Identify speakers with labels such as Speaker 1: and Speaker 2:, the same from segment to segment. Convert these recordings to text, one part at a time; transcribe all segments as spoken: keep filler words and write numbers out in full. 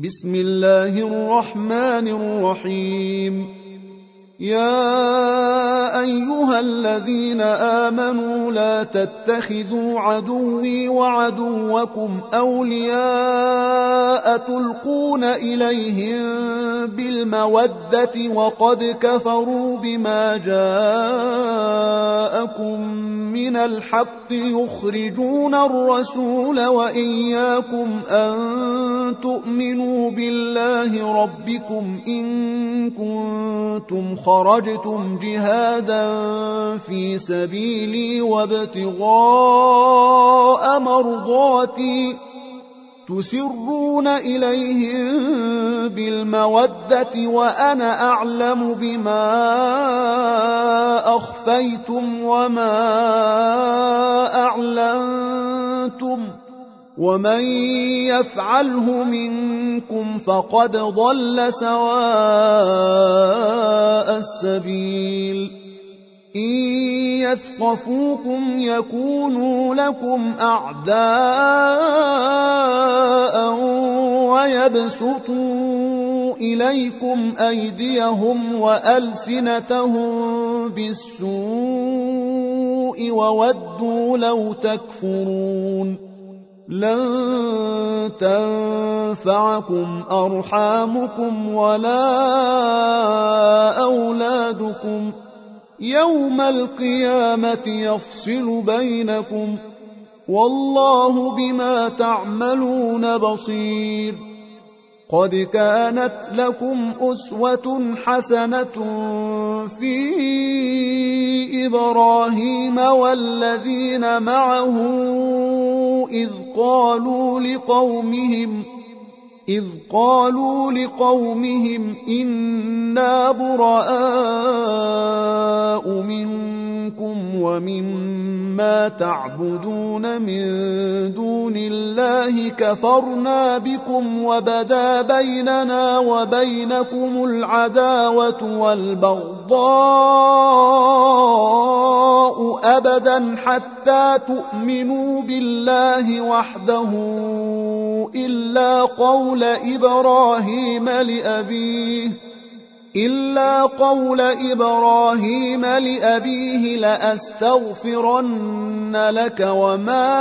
Speaker 1: بسم الله الرحمن الرحيم. يا أيها الذين آمنوا لا تتخذوا عدوي وعدوكم أولياء تلقون إليهم بالمودة وقد كفروا بما جاءكم من الحق يخرجون الرسول وإياكم أن تؤمنوا بالله ربكم إن كنتم خرجتم جهادا في سبيلي وابتغاء مرضاتي تسرون إليهم بالمودة وأنا أعلم بما أخفيتم وما أعلنتم ومن يفعله منكم فقد ضل سواء السبيل. إن يثقفوكم يكونوا لكم أعداء ويبسطوا إليكم أيديهم وألسنتهم بالسوء وودوا لو تكفرون. لن تنفعكم أرحامكم ولا أولادكم يوم القيامة يفصل بينكم والله بما تعملون بصير. قد كانت لكم أسوة حسنة في إبراهيم والذين معه إذ قالوا لقومهم إذ قالوا لقومهم إنا براء منكم ومما تعبدون من دون الله كفرنا بكم وبدا بيننا وبينكم العداوة والبغضاء أبدا حتى تؤمنوا بالله وحده إلا قول إبراهيم لأبيه إلا قول إبراهيم لأبيه لأستغفرن لك وما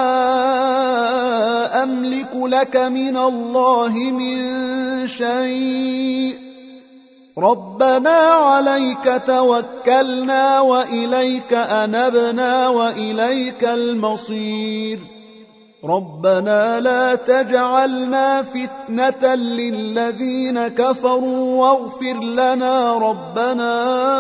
Speaker 1: أملك لك من الله من شيء ربنا عليك توكلنا وإليك أنبنا وإليك المصير. ربنا لا تجعلنا فتنة للذين كفروا واغفر لنا ربنا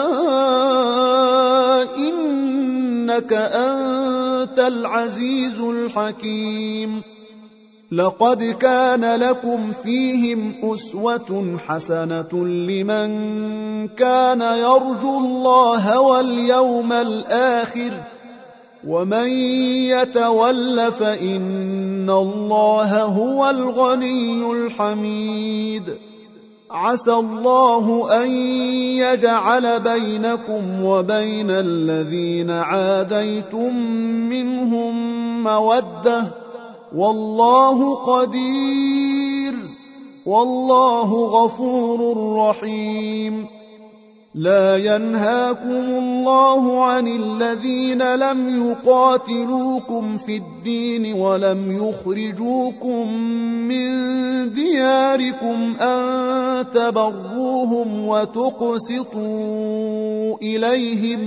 Speaker 1: إنك أنت العزيز الحكيم. لقد كان لكم فيهم أسوة حسنة لمن كان يرجو الله واليوم الآخر ومن يتول فإن الله هو الغني الحميد. عسى الله أن يجعل بينكم وبين الذين عاديتم منهم مودة والله قدير والله غفور رحيم. لا ينهاكم الله عن الذين لم يقاتلوكم في الدين ولم يخرجوكم من دياركم أن تبروهم وتقسطوا إليهم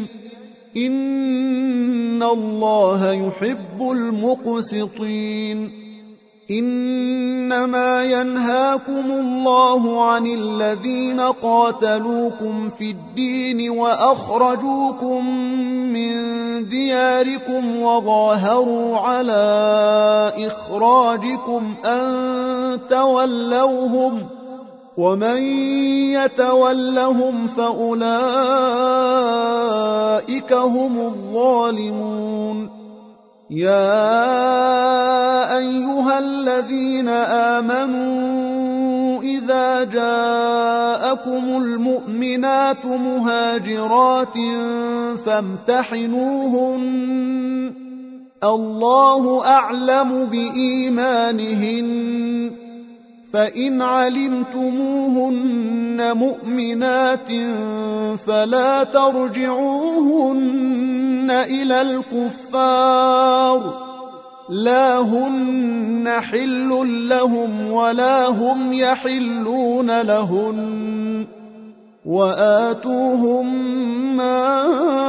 Speaker 1: إن الله يحب المقسطين. إنما ينهاكم الله عن الذين قاتلوكم في الدين وأخرجوكم من دياركم وظاهروا على إخراجكم أن تولوهم ومن يتولهم فأولئك هم الظالمون. يا أيها الذين آمنوا إذا جاءكم المؤمنات مهاجرات فامتحنوهن الله أعلم بإيمانهن فإن علمتموهن مؤمنات فلا ترجعوهن إلى الكفار لا هن حل لهم ولا هم يحلون لهن وآتوهم ما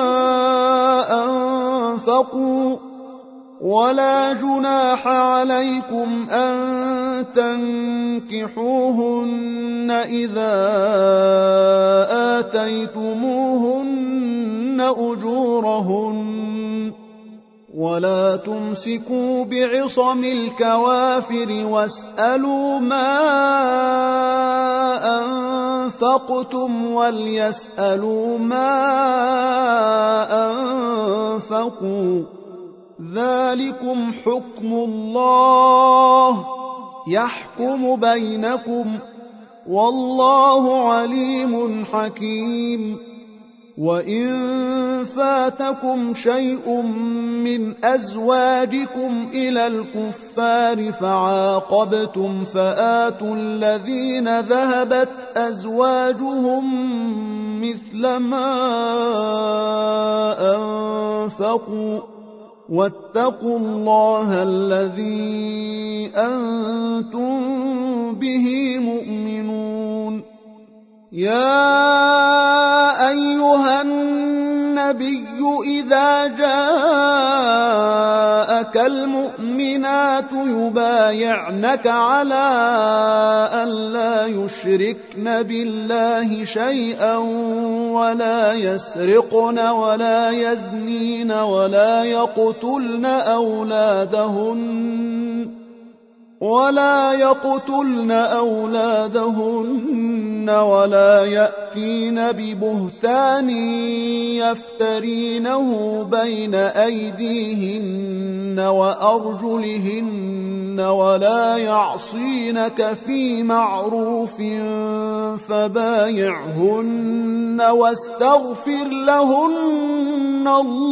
Speaker 1: أنفقوا ولا جناح عليكم أن تنكحوهن إذا آتيتموهن أجورهن ولا تمسكوا بعصم الكوافر واسألوا ما أنفقتم وليسألوا ما أنفقوا ذلكم حكم الله يحكم بينكم والله عليم حكيم وإن فاتكم شيء من أزواجكم إلى الكفار فعاقبتم فآتوا الذين ذهبت أزواجهم مثل ما أنفقوا واتقوا الله الذي أنتم به مؤمنون يا أيها النبي إذا جاءك المؤمنات يبايعنك على أن لا يشركن بالله شيئا ولا يسرقن ولا يزنين ولا يقتلن أولادهن ولا يقتلن أولادهن ولا يأتين ببهتان يفترينه بين أيديهن وأرجلهن ولا يعصينك في معروف فبايعهن واستغفر لهن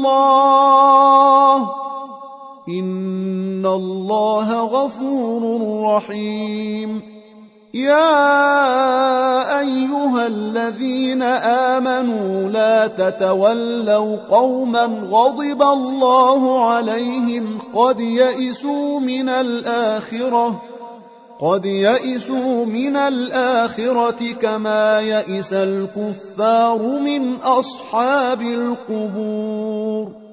Speaker 1: الله إن الله غفور رحيم يا أيها الذين آمنوا لا تتولوا قوما غضب الله عليهم قد يئسوا من الآخرة قد يئسوا من الآخرة كما يئس الكفار من أصحاب القبور